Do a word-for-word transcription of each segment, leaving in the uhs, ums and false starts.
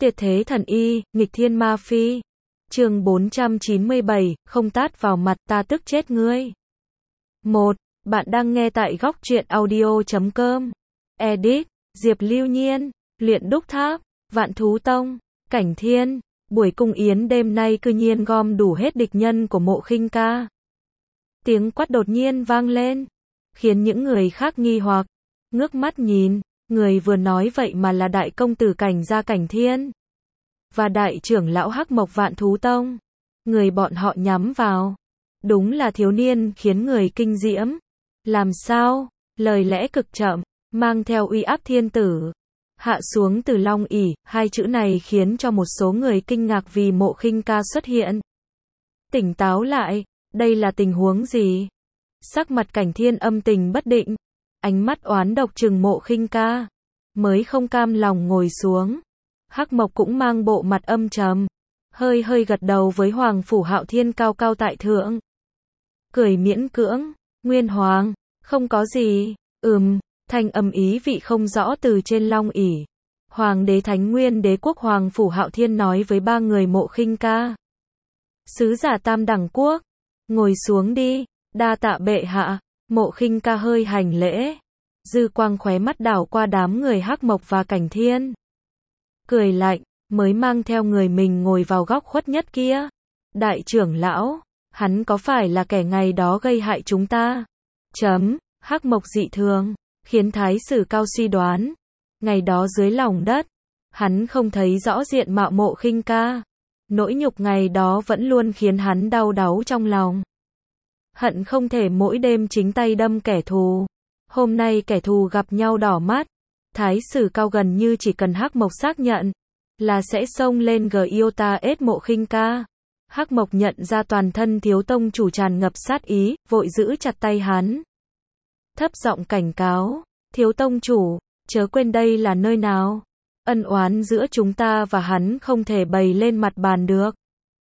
Tuyệt thế thần y, nghịch thiên ma phi. Chương bốn trăm chín mươi bảy, không tát vào mặt ta tức chết ngươi. một. Bạn đang nghe tại góc truyện audio chấm com. Edit, Diệp Lưu Nhiên, Luyện Đúc Tháp, Vạn Thú Tông, Cảnh Thiên. Buổi cung yến đêm nay cư nhiên gom đủ hết địch nhân của Mộ Khinh Ca. Tiếng quát đột nhiên vang lên, khiến những người khác nghi hoặc, ngước mắt nhìn, người vừa nói vậy mà là đại công tử Cảnh gia Cảnh Thiên và đại trưởng lão Hắc Mộc Vạn Thú Tông. Người bọn họ nhắm vào, đúng là thiếu niên khiến người kinh diễm. Làm sao? Lời lẽ cực chậm, mang theo uy áp thiên tử, hạ xuống từ long ỷ, hai chữ này khiến cho một số người kinh ngạc vì Mộ Khinh Ca xuất hiện. Tỉnh táo lại, đây là tình huống gì? Sắc mặt Cảnh Thiên âm tình bất định, ánh mắt oán độc trừng Mộ Khinh Ca, mới không cam lòng ngồi xuống. Hắc Mộc cũng mang bộ mặt âm trầm, hơi hơi gật đầu với Hoàng Phủ Hạo Thiên cao cao tại thượng. Cười miễn cưỡng, Nguyên Hoàng, không có gì, ừm, thanh âm ý vị không rõ từ trên long ỷ. Hoàng đế Thánh Nguyên Đế quốc Hoàng Phủ Hạo Thiên nói với ba người Mộ Khinh Ca. Sứ giả Tam Đẳng Quốc, ngồi xuống đi, đa tạ bệ hạ. Mộ Khinh Ca hơi hành lễ, dư quang khóe mắt đảo qua đám người Hắc Mộc và Cảnh Thiên. Cười lạnh, mới mang theo người mình ngồi vào góc khuất nhất kia. Đại trưởng lão, hắn có phải là kẻ ngày đó gây hại chúng ta? Chấm, Hắc Mộc dị thường, khiến Thái Sử Cao suy đoán. Ngày đó dưới lòng đất, hắn không thấy rõ diện mạo Mộ Khinh Ca. Nỗi nhục ngày đó vẫn luôn khiến hắn đau đáu trong lòng. Hận không thể mỗi đêm chính tay đâm kẻ thù. Hôm nay kẻ thù gặp nhau đỏ mắt. Thái Sử Cao gần như chỉ cần Hắc Mộc xác nhận là sẽ xông lên gờ yêu ta ết Mộ Khinh Ca. Hắc Mộc nhận ra toàn thân thiếu tông chủ tràn ngập sát ý, vội giữ chặt tay hắn. Thấp giọng cảnh cáo, thiếu tông chủ, chớ quên đây là nơi nào. Ân oán giữa chúng ta và hắn không thể bày lên mặt bàn được.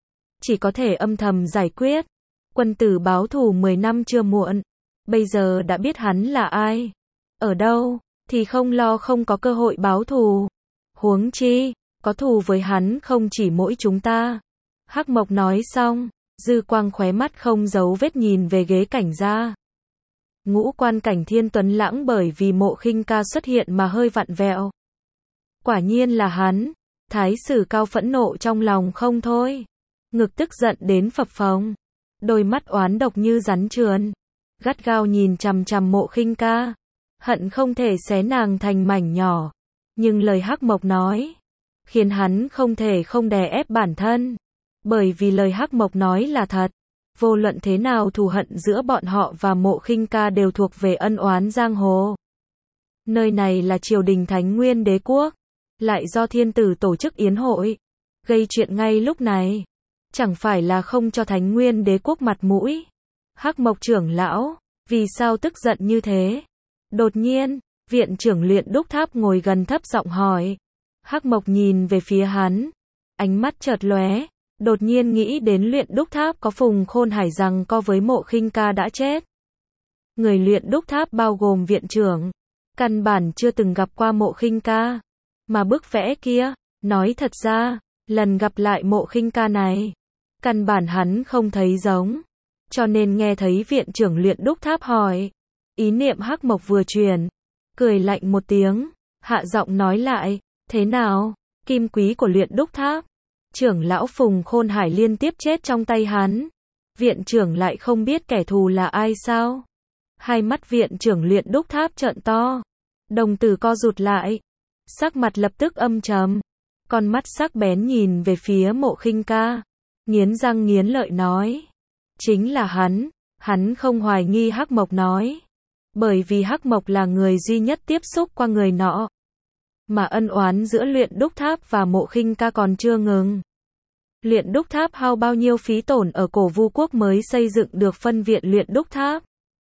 Chỉ có thể âm thầm giải quyết. Quân tử báo thù mười năm chưa muộn. Bây giờ đã biết hắn là ai, ở đâu, thì không lo không có cơ hội báo thù. Huống chi, có thù với hắn không chỉ mỗi chúng ta. Hắc Mộc nói xong, dư quang khóe mắt không giấu vết nhìn về ghế cảnh gia. Ngũ quan Cảnh Thiên tuấn lãng bởi vì Mộ Khinh Ca xuất hiện mà hơi vặn vẹo. Quả nhiên là hắn. Thái Sử Cao phẫn nộ trong lòng không thôi, ngực tức giận đến phập phồng, đôi mắt oán độc như rắn trườn, gắt gao nhìn chằm chằm Mộ Khinh Ca, hận không thể xé nàng thành mảnh nhỏ. Nhưng lời Hắc Mộc nói khiến hắn không thể không đè ép bản thân, bởi vì lời Hắc Mộc nói là thật. Vô luận thế nào thù hận giữa bọn họ và Mộ Khinh Ca đều thuộc về ân oán giang hồ. Nơi này là triều đình Thánh Nguyên Đế quốc, lại do thiên tử tổ chức yến hội, gây chuyện ngay lúc này, chẳng phải là không cho Thánh Nguyên Đế quốc mặt mũi. Hắc Mộc trưởng lão, vì sao tức giận như thế? Đột nhiên, viện trưởng Luyện Đúc Tháp ngồi gần thấp giọng hỏi. Hắc Mộc nhìn về phía hắn, ánh mắt chợt lóe, đột nhiên nghĩ đến Luyện Đúc Tháp có Phùng Khôn Hải rằng co với Mộ Khinh Ca đã chết. Người Luyện Đúc Tháp bao gồm viện trưởng, căn bản chưa từng gặp qua Mộ Khinh Ca, mà bức vẽ kia, nói thật ra, lần gặp lại Mộ Khinh Ca này, căn bản hắn không thấy giống, cho nên nghe thấy viện trưởng Luyện Đúc Tháp hỏi, ý niệm Hắc Mộc vừa truyền, cười lạnh một tiếng, hạ giọng nói lại, thế nào, kim quý của Luyện Đúc Tháp, trưởng lão Phùng Khôn Hải liên tiếp chết trong tay hắn, viện trưởng lại không biết kẻ thù là ai sao? Hai mắt viện trưởng Luyện Đúc Tháp trợn to, đồng tử co rụt lại, sắc mặt lập tức âm trầm, con mắt sắc bén nhìn về phía Mộ Khinh Ca, nghiến răng nghiến lợi nói, chính là hắn. Hắn không hoài nghi Hắc Mộc nói, bởi vì Hắc Mộc là người duy nhất tiếp xúc qua người nọ, mà ân oán giữa Luyện Đúc Tháp và Mộ Khinh Ca còn chưa ngừng. Luyện Đúc Tháp hao bao nhiêu phí tổn ở Cổ Vu quốc mới xây dựng được phân viện Luyện Đúc Tháp,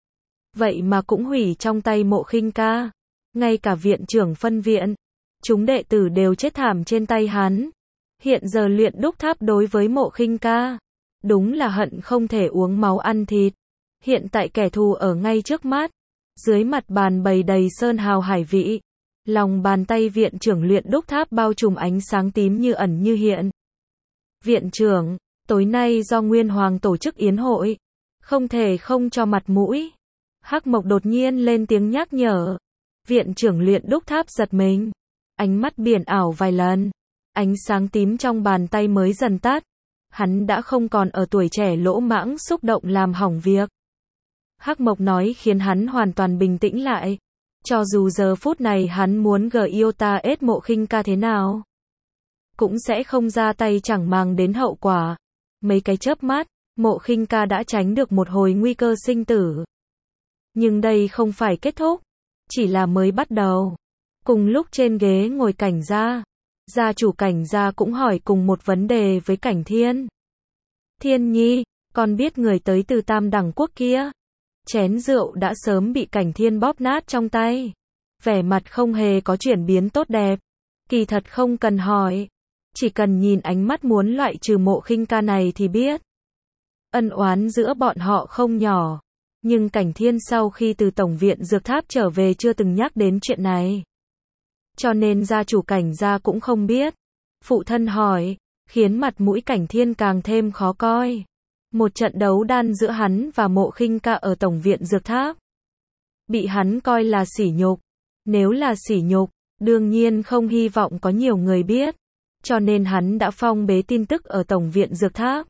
vậy mà cũng hủy trong tay Mộ Khinh Ca. Ngay cả viện trưởng phân viện, chúng đệ tử đều chết thảm trên tay hắn. Hiện giờ Luyện Đúc Tháp đối với Mộ Khinh Ca, đúng là hận không thể uống máu ăn thịt. Hiện tại kẻ thù ở ngay trước mắt, dưới mặt bàn bày đầy sơn hào hải vị, Lòng bàn tay viện trưởng luyện đúc tháp bao trùm ánh sáng tím như ẩn như hiện. Viện trưởng, tối nay do Nguyên Hoàng tổ chức yến hội, không thể không cho mặt mũi. Hắc Mộc đột nhiên lên tiếng nhắc nhở. Viện trưởng luyện đúc tháp giật mình. Ánh mắt biển ảo vài lần. Ánh sáng tím trong bàn tay mới dần tắt. Hắn đã không còn ở tuổi trẻ lỗ mãng xúc động làm hỏng việc. Hắc Mộc nói khiến hắn hoàn toàn bình tĩnh lại. Cho dù giờ phút này hắn muốn gờ yêu ta ết Mộ Khinh Ca thế nào, cũng sẽ không ra tay chẳng màng đến hậu quả. Mấy cái chớp mắt, Mộ Khinh Ca đã tránh được một hồi nguy cơ sinh tử. Nhưng đây không phải kết thúc, chỉ là mới bắt đầu. Cùng lúc trên ghế ngồi Cảnh gia, gia chủ Cảnh gia cũng hỏi cùng một vấn đề với Cảnh Thiên. Thiên Nhi, con biết người tới từ Tam Đẳng Quốc kia? Chén rượu đã sớm bị Cảnh Thiên bóp nát trong tay. Vẻ mặt không hề có chuyển biến tốt đẹp. Kỳ thật không cần hỏi. Chỉ cần nhìn ánh mắt muốn loại trừ Mộ Khinh Ca này thì biết. Ân oán giữa bọn họ không nhỏ. Nhưng Cảnh Thiên sau khi từ Tổng viện Dược Tháp trở về chưa từng nhắc đến chuyện này. Cho nên gia chủ Cảnh gia cũng không biết. Phụ thân hỏi, khiến mặt mũi Cảnh Thiên càng thêm khó coi. Một trận đấu đan giữa hắn và Mộ Khinh Ca ở Tổng viện Dược Tháp. Bị hắn coi là sỉ nhục. Nếu là sỉ nhục, đương nhiên không hy vọng có nhiều người biết. Cho nên hắn đã phong bế tin tức ở Tổng viện Dược Tháp.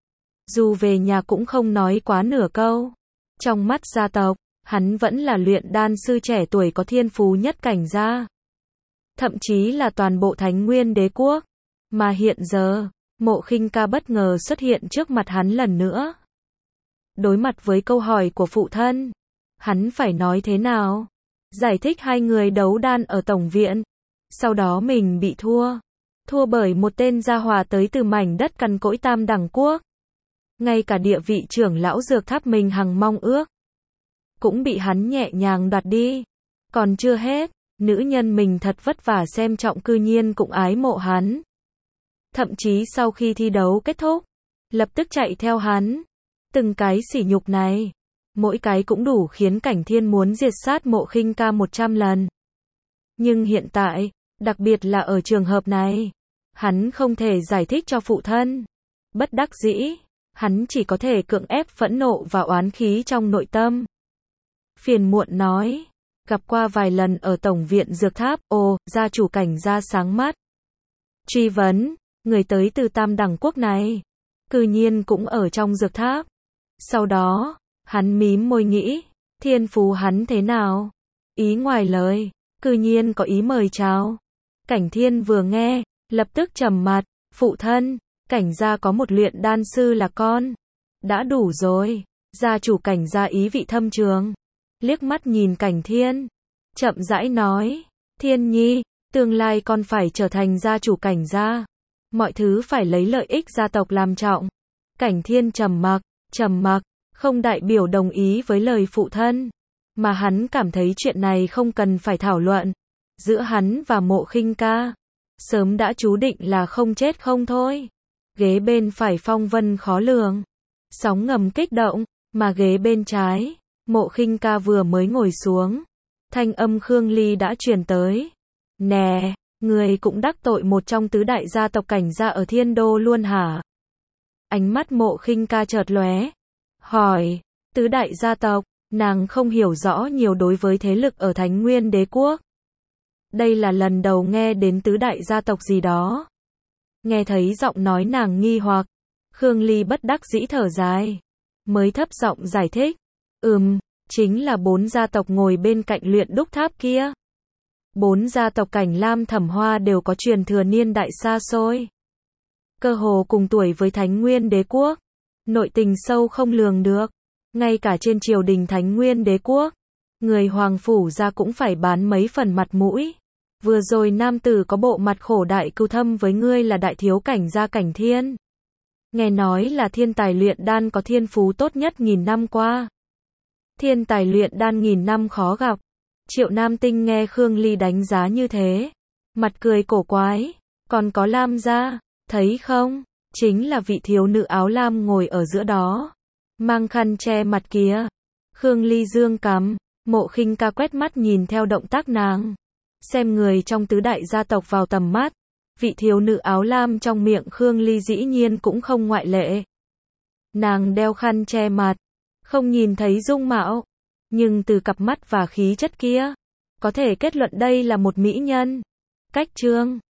Dù về nhà cũng không nói quá nửa câu. Trong mắt gia tộc, hắn vẫn là luyện đan sư trẻ tuổi có thiên phú nhất Cảnh gia. Thậm chí là toàn bộ Thánh Nguyên Đế Quốc. Mà hiện giờ, Mộ Khinh Ca bất ngờ xuất hiện trước mặt hắn lần nữa. Đối mặt với câu hỏi của phụ thân, hắn phải nói thế nào? Giải thích hai người đấu đan ở Tổng viện. Sau đó mình bị thua. Thua bởi một tên gia hỏa tới từ mảnh đất cằn cỗi Tam Đẳng Quốc. Ngay cả địa vị trưởng lão Dược Tháp mình hằng mong ước, cũng bị hắn nhẹ nhàng đoạt đi. Còn chưa hết, nữ nhân mình thật vất vả xem trọng cư nhiên cũng ái mộ hắn. Thậm chí sau khi thi đấu kết thúc, lập tức chạy theo hắn. Từng cái sỉ nhục này, mỗi cái cũng đủ khiến Cảnh Thiên muốn diệt sát Mộ Khinh Ca một trăm lần. Nhưng hiện tại, đặc biệt là ở trường hợp này, hắn không thể giải thích cho phụ thân. Bất đắc dĩ, hắn chỉ có thể cưỡng ép phẫn nộ và oán khí trong nội tâm. Phiền muộn nói, gặp qua vài lần ở Tổng viện Dược Tháp, ồ, gia chủ Cảnh gia sáng mắt. Truy vấn, người tới từ Tam Đẳng Quốc này, cư nhiên cũng ở trong Dược Tháp. Sau đó, hắn mím môi nghĩ, thiên phú hắn thế nào? Ý ngoài lời, cư nhiên có ý mời chào. Cảnh Thiên vừa nghe, lập tức trầm mặt, phụ thân, Cảnh gia có một luyện đan sư là con. Đã đủ rồi, gia chủ Cảnh gia ý vị thâm trường. Liếc mắt nhìn Cảnh Thiên, chậm rãi nói, Thiên Nhi, tương lai con phải trở thành gia chủ Cảnh gia. Mọi thứ phải lấy lợi ích gia tộc làm trọng. Cảnh Thiên trầm mặc, trầm mặc, không đại biểu đồng ý với lời phụ thân. Mà hắn cảm thấy chuyện này không cần phải thảo luận. Giữa hắn và Mộ Khinh Ca, sớm đã chú định là không chết không thôi. Ghế bên phải phong vân khó lường, sóng ngầm kích động, mà ghế bên trái, Mộ Khinh Ca vừa mới ngồi xuống. Thanh âm Khương Ly đã truyền tới. Nè, người cũng đắc tội một trong tứ đại gia tộc Cảnh gia ở Thiên Đô luôn hả? Ánh mắt Mộ Khinh Ca chợt lóe. Hỏi, tứ đại gia tộc, nàng không hiểu rõ nhiều đối với thế lực ở Thánh Nguyên Đế Quốc. Đây là lần đầu nghe đến tứ đại gia tộc gì đó. Nghe thấy giọng nói nàng nghi hoặc, Khương Ly bất đắc dĩ thở dài. Mới thấp giọng giải thích. Ừm, chính là bốn gia tộc ngồi bên cạnh luyện đúc tháp kia. Bốn gia tộc Cảnh Lam Thẩm Hoa đều có truyền thừa niên đại xa xôi. Cơ hồ cùng tuổi với Thánh Nguyên Đế Quốc. Nội tình sâu không lường được. Ngay cả trên triều đình Thánh Nguyên Đế Quốc, người Hoàng Phủ gia cũng phải bán mấy phần mặt mũi. Vừa rồi nam tử có bộ mặt khổ đại cưu thâm với ngươi là đại thiếu Cảnh gia Cảnh Thiên. Nghe nói là thiên tài luyện đan có thiên phú tốt nhất nghìn năm qua. Thiên tài luyện đan nghìn năm khó gặp. Triệu Nam Tinh nghe Khương Ly đánh giá như thế, mặt cười cổ quái. Còn có Lam gia, thấy không? Chính là vị thiếu nữ áo lam ngồi ở giữa đó, mang khăn che mặt kia. Khương Ly dương cằm, Mộ Khinh Ca quét mắt nhìn theo động tác nàng. xem người trong tứ đại gia tộc vào tầm mắt. Vị thiếu nữ áo lam trong miệng Khương Ly dĩ nhiên cũng không ngoại lệ. Nàng đeo khăn che mặt, không nhìn thấy dung mạo, nhưng từ cặp mắt và khí chất kia, có thể kết luận đây là một mỹ nhân. Cách chương